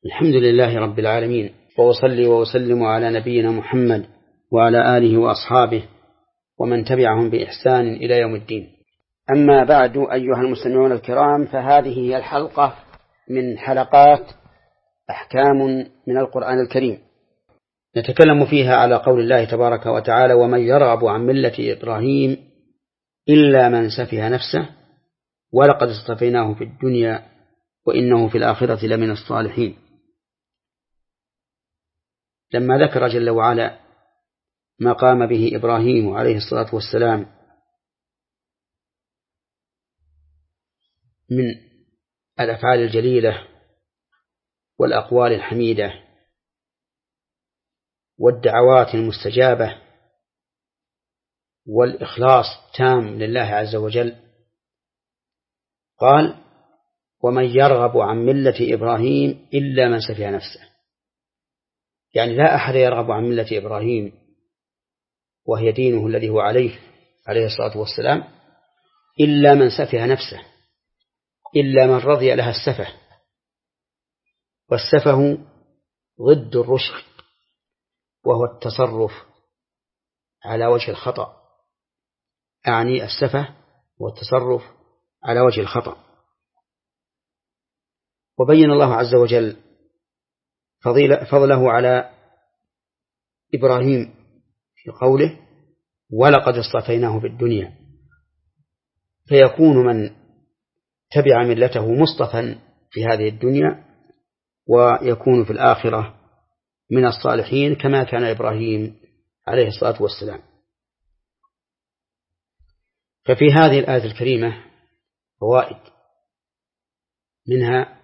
الحمد لله رب العالمين، وأصلي وأسلم على نبينا محمد وعلى آله وأصحابه ومن تبعهم بإحسان إلى يوم الدين. أما بعد، أيها المستمعون الكرام، فهذه هي الحلقة من حلقات أحكام من القرآن الكريم، نتكلم فيها على قول الله تبارك وتعالى: ومن يرغب عن ملة إبراهيم إلا من سفه نفسه ولقد اصطفيناه في الدنيا وإنه في الآخرة لمن الصالحين. لما ذكر جل وعلا ما قام به إبراهيم عليه الصلاة والسلام من الأفعال الجليلة والأقوال الحميدة والدعوات المستجابة والإخلاص التام لله عز وجل، قال: ومن يرغب عن ملة إبراهيم إلا من سفه نفسه. يعني لا أحد يرغب عن ملة إبراهيم وهي دينه الذي هو عليه الصلاة والسلام إلا من سفه نفسه، إلا من رضي لها السفه. والسفه ضد الرشد، وهو التصرف على وجه الخطأ. أعني السفه والتصرف على وجه الخطأ. وبين الله عز وجل فضله على إبراهيم في قوله: ولقد اصطفيناه في الدنيا، فيكون من تبع ملته مصطفى في هذه الدنيا ويكون في الآخرة من الصالحين كما كان إبراهيم عليه الصلاة والسلام. ففي هذه الآية الكريمة فوائد، منها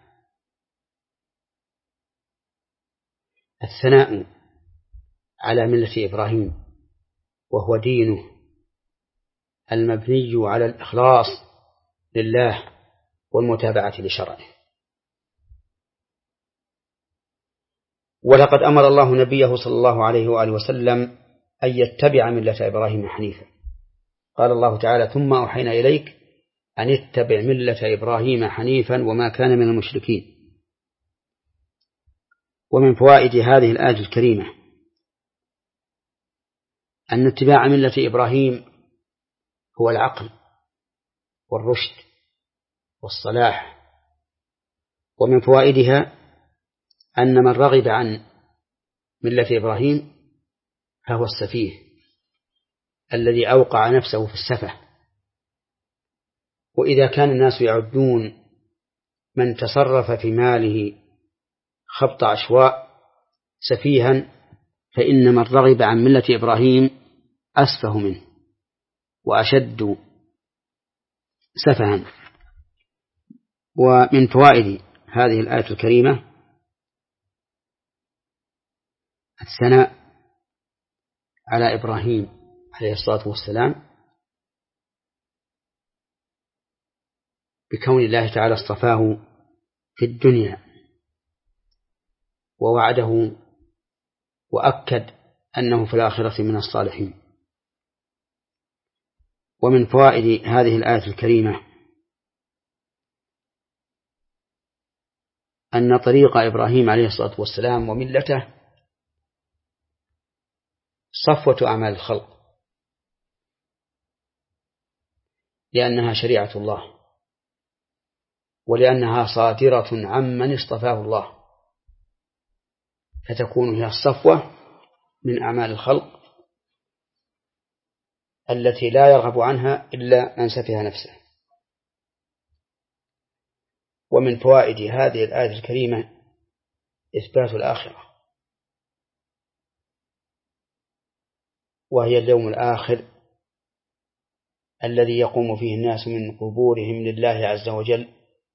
الثناء على ملة إبراهيم، وهو دينه المبني على الإخلاص لله والمتابعة لشرعه. ولقد أمر الله نبيه صلى الله عليه وآله وسلم أن يتبع ملة إبراهيم حنيفا. قال الله تعالى: ثم أوحينا إليك أن اتبع ملة إبراهيم حنيفا وما كان من المشركين. ومن فوائد هذه الآية الكريمة أن اتباع ملة إبراهيم هو العقل والرشد والصلاح. ومن فوائدها أن من رغب عن ملة إبراهيم فهو السفيه الذي أوقع نفسه في السفه. وإذا كان الناس يعدون من تصرف في ماله خبط عشواء سفيها، فإن من رغب عن ملة إبراهيم أسفه منه وأشد سفها. ومن فوائد هذه الآية الكريمة الثناء على إبراهيم عليه الصلاة والسلام بكون الله تعالى اصطفاه في الدنيا ووعده وأكد أنه في الآخرة من الصالحين. ومن فوائد هذه الآية الكريمة أن طريق إبراهيم عليه الصلاة والسلام وملته صفوة أعمال الخلق، لأنها شريعة الله ولأنها صادرة عمن اصطفاه الله، فتكون هي الصفوة من أعمال الخلق التي لا يرغب عنها إلا من سفه نفسه. ومن فوائد هذه الآية الكريمة إثبات الآخرة، وهي اليوم الآخر الذي يقوم فيه الناس من قبورهم لله عز وجل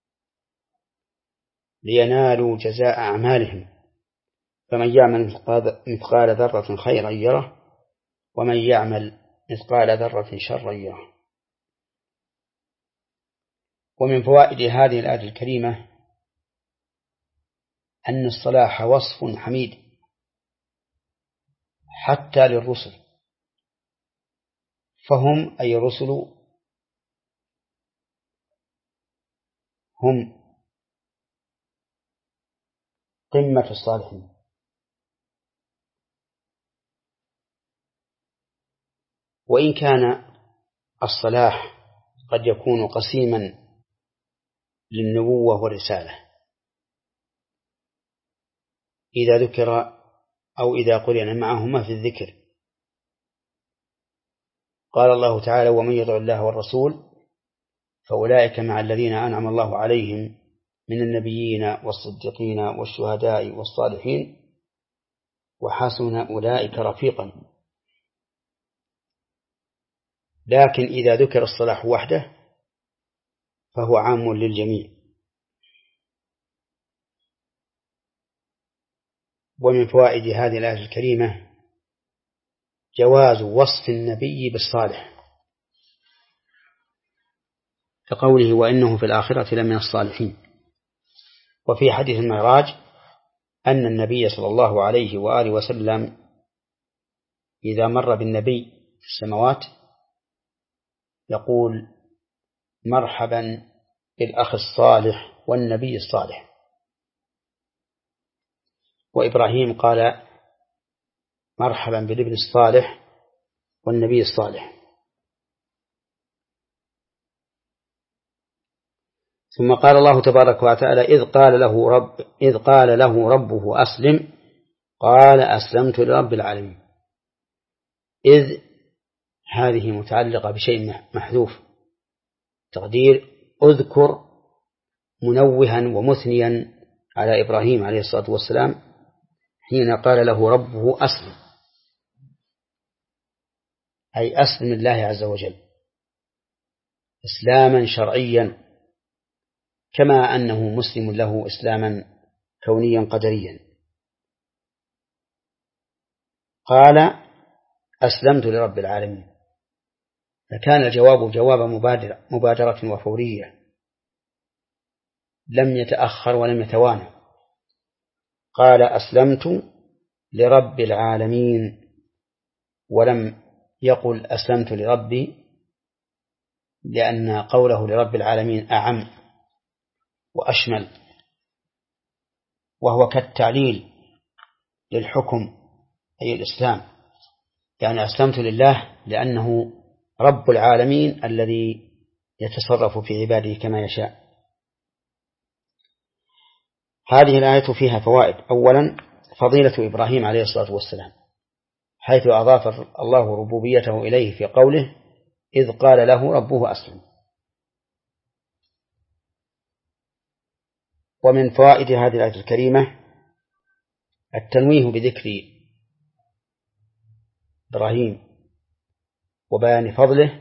لينالوا جزاء أعمالهم، فمن يعمل مثقال ذرة خيرا يره ومن يعمل مثقال ذرة شرا يره. ومن فوائد هذه الآية الكريمة أن الصلاح وصف حميد حتى للرسل، فهم أي الرسل هم قمة الصالحين. وإن كان الصلاح قد يكون قسيما للنبوة والرسالة إذا ذكر أو إذا قرن معهما في الذكر. قال الله تعالى: ومن يطع الله والرسول فأولئك مع الذين أنعم الله عليهم من النبيين والصديقين والشهداء والصالحين وحسن أولئك رفيقا. لكن إذا ذكر الصلاح وحده فهو عام للجميع. ومن فوائد هذه الآية الكريمة جواز وصف النبي بالصالح، كقوله: وإنه في الآخرة لمن الصالحين. وفي حديث المعراج أن النبي صلى الله عليه وآله وسلم إذا مر بالنبي في السماوات يقول: مرحبا بالأخ الصالح والنبي الصالح. وإبراهيم قال: مرحبا بالابن الصالح والنبي الصالح. ثم قال الله تبارك وتعالى: إذ قال له ربه أسلم قال أسلمت لرب العالمين. إذ هذه متعلقة بشيء محذوف، تقدير أذكر منوها ومثنيا على إبراهيم عليه الصلاة والسلام حين قال له ربه أسلم، أي أسلم الله عز وجل إسلاما شرعيا، كما أنه مسلم له إسلاما كونيا قدريا. قال أسلمت لرب العالمين، فكان الجواب جواب مبادرة وفورية، لم يتأخر ولم يتوانى. قال أسلمت لرب العالمين، ولم يقل أسلمت لربي، لأن قوله لرب العالمين أعم وأشمل، وهو كالتعليل للحكم أي الإسلام، يعني أسلمت لله لأنه رب العالمين الذي يتصرف في عباده كما يشاء. هذه الآية فيها فوائد. أولا فضيلة إبراهيم عليه الصلاة والسلام، حيث أضاف الله ربوبيته إليه في قوله إذ قال له ربه أسلم. ومن فوائد هذه الآية الكريمة التنويه بذكر إبراهيم وبيان فضله،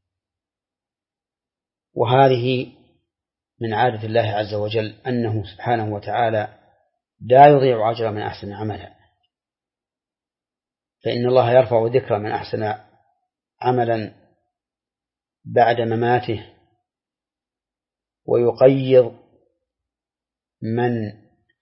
وهذه من عادة الله عز وجل أنه سبحانه وتعالى لا يضيع أجر من أحسن عملا، فإن الله يرفع ذكر من أحسن عملا بعد مماته، ويقيض من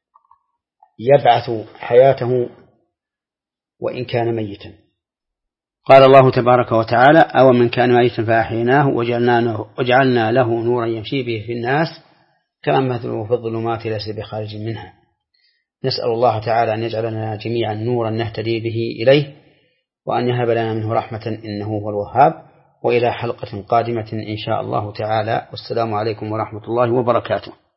يبعث حياته وإن كان ميتا. قال الله تبارك وتعالى: أو من كان ميتا فأحييناه وجعلنا له نورا يمشي به في الناس كمن مثله في الظلمات ليس بخارج منها. نسأل الله تعالى أن يجعلنا جميعا نورا نهتدي به إليه، وأن يهب لنا منه رحمة إنه هو الوهاب. وإلى حلقة قادمة إن شاء الله تعالى، والسلام عليكم ورحمة الله وبركاته.